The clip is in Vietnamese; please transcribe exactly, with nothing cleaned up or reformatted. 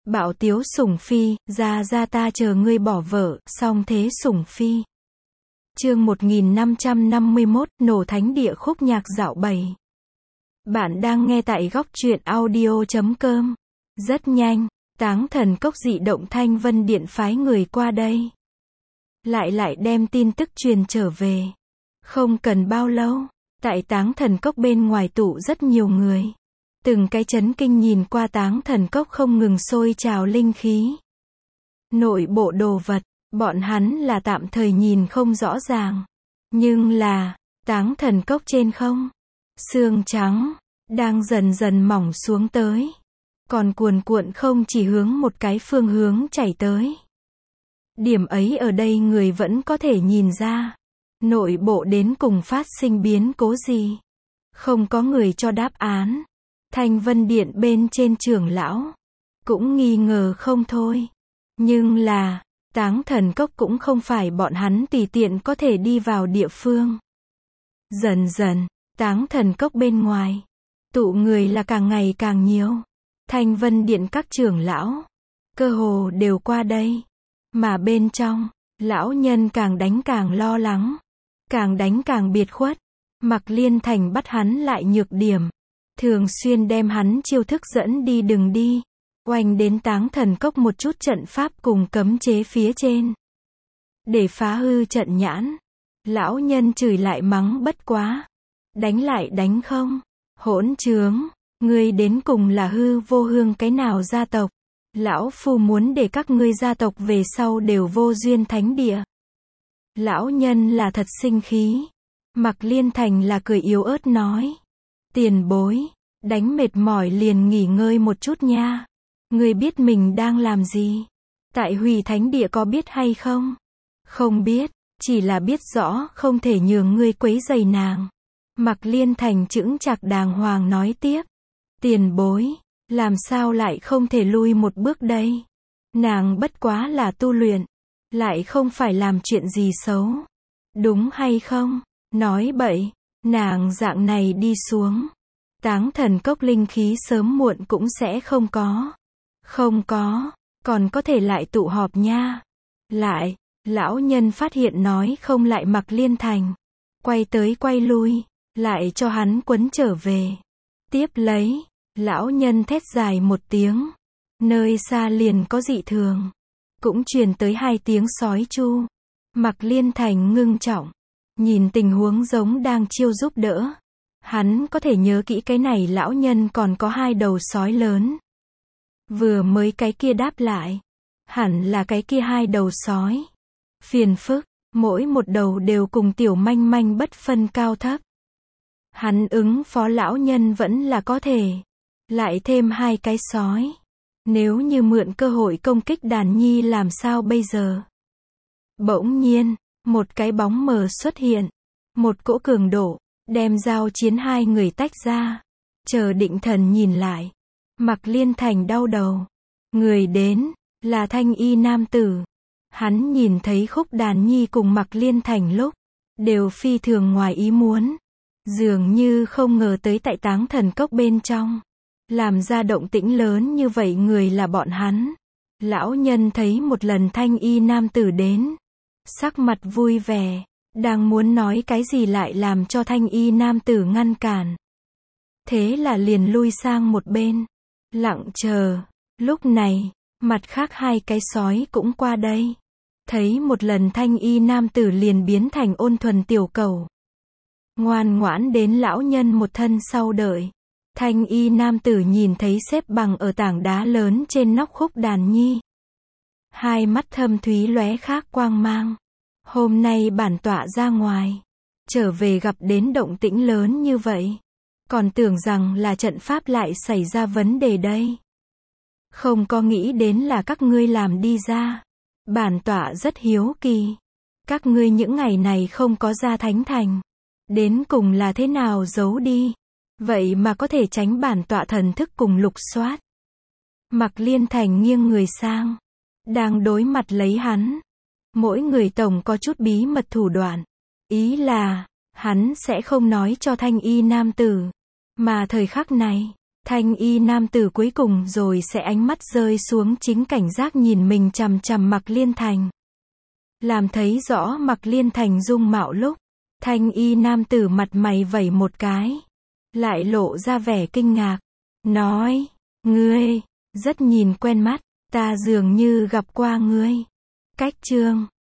Bạo tiếu sủng phi, ra ra ta chờ ngươi bỏ vợ, song thế sủng phi. Chương một nghìn năm trăm năm mươi mốt, nổ thánh địa khúc nhạc dạo bảy. Bạn đang nghe tại góc truyện audio chấm com. Rất nhanh, Táng Thần Cốc dị động Thanh Vân Điện phái người qua đây. Lại lại đem tin tức truyền trở về. Không cần bao lâu, tại Táng Thần Cốc bên ngoài tụ rất nhiều người. Từng cái chấn kinh nhìn qua Táng Thần Cốc không ngừng sôi trào linh khí. Nội bộ đồ vật, bọn hắn là tạm thời nhìn không rõ ràng. Nhưng là, Táng Thần Cốc trên không, sương trắng, đang dần dần mỏng xuống tới. Còn cuồn cuộn không chỉ hướng một cái phương hướng chảy tới. Điểm ấy ở đây người vẫn có thể nhìn ra. Nội bộ đến cùng phát sinh biến cố gì? Không có người cho đáp án. Thanh Vân Điện bên trên trưởng lão cũng nghi ngờ không thôi. Nhưng là, Táng Thần Cốc cũng không phải bọn hắn tùy tiện có thể đi vào địa phương. Dần dần, Táng Thần Cốc bên ngoài, tụ người là càng ngày càng nhiều. Thanh Vân Điện các trưởng lão, cơ hồ đều qua đây. Mà bên trong, lão nhân càng đánh càng lo lắng, càng đánh càng biệt khuất. Mạc Liên Thành bắt hắn lại nhược điểm, thường xuyên đem hắn chiêu thức dẫn đi đừng đi. Oanh đến Táng Thần Cốc một chút trận pháp cùng cấm chế phía trên. Để phá hư trận nhãn. Lão nhân chửi lại mắng bất quá. Đánh lại đánh không. Hỗn trướng. Ngươi đến cùng là hư vô hương cái nào gia tộc. Lão phu muốn để các ngươi gia tộc về sau đều vô duyên thánh địa. Lão nhân là thật sinh khí. Mạc Liên Thành là cười yếu ớt nói. Tiền bối. Đánh mệt mỏi liền nghỉ ngơi một chút nha. Ngươi biết mình đang làm gì? Tại Hủy Thánh Địa có biết hay không? Không biết, chỉ là biết rõ không thể nhường ngươi quấy rầy nàng. Mạc Liên Thành chững chạc đàng hoàng nói tiếp. Tiền bối, làm sao lại không thể lui một bước đây? Nàng bất quá là tu luyện, lại không phải làm chuyện gì xấu. Đúng hay không? Nói bậy, nàng dạng này đi xuống. Táng Thần Cốc linh khí sớm muộn cũng sẽ không có. Không có, còn có thể lại tụ họp nha. Lại, lão nhân phát hiện nói không lại Mạc Liên Thành. Quay tới quay lui, lại cho hắn quấn trở về. Tiếp lấy, lão nhân thét dài một tiếng. Nơi xa liền có dị thường. Cũng truyền tới hai tiếng sói chu. Mạc Liên Thành ngưng trọng. Nhìn tình huống giống đang chiêu giúp đỡ. Hắn có thể nhớ kỹ cái này lão nhân còn có hai đầu sói lớn. Vừa mới cái kia đáp lại. Hẳn là cái kia hai đầu sói. Phiền phức, mỗi một đầu đều cùng tiểu manh manh bất phân cao thấp. Hắn ứng phó lão nhân vẫn là có thể. Lại thêm hai cái sói. Nếu như mượn cơ hội công kích đàn nhi làm sao bây giờ? Bỗng nhiên, một cái bóng mờ xuất hiện. Một cỗ cường độ, đem giao chiến hai người tách ra. Chờ định thần nhìn lại. Mạc Liên Thành đau đầu. Người đến, là thanh y nam tử. Hắn nhìn thấy Khúc Đàn Nhi cùng Mạc Liên Thành lúc, đều phi thường ngoài ý muốn. Dường như không ngờ tới tại Táng Thần Cốc bên trong. Làm ra động tĩnh lớn như vậy người là bọn hắn. Lão nhân thấy một lần thanh y nam tử đến. Sắc mặt vui vẻ, đang muốn nói cái gì lại làm cho thanh y nam tử ngăn cản. Thế là liền lui sang một bên. Lặng chờ. Lúc này, mặt khác hai cái sói cũng qua đây. Thấy một lần thanh y nam tử liền biến thành ôn thuần tiểu cầu. Ngoan ngoãn đến lão nhân một thân sau đợi. Thanh y nam tử nhìn thấy xếp bằng ở tảng đá lớn trên nóc Khúc Đàn Nhi. Hai mắt thâm thúy lóe khác quang mang. Hôm nay bản tọa ra ngoài. Trở về gặp đến động tĩnh lớn như vậy. Còn tưởng rằng là trận pháp lại xảy ra vấn đề đây. Không có nghĩ đến là các ngươi làm đi ra. Bản tọa rất hiếu kỳ. Các ngươi những ngày này không có ra thánh thành. Đến cùng là thế nào giấu đi. Vậy mà có thể tránh bản tọa thần thức cùng lục soát. Mạc Liên Thành nghiêng người sang. Đang đối mặt lấy hắn. Mỗi người tổng có chút bí mật thủ đoạn. Ý là, hắn sẽ không nói cho thanh y nam tử. Mà thời khắc này, Thanh y nam tử cuối cùng rồi sẽ ánh mắt rơi xuống chính cảnh giác nhìn mình chằm chằm Mạc Liên Thành. Làm thấy rõ Mạc Liên Thành dung mạo lúc, thanh y nam tử mặt mày vẩy một cái, lại lộ ra vẻ kinh ngạc, nói, ngươi, rất nhìn quen mắt, ta dường như gặp qua ngươi. Cách chương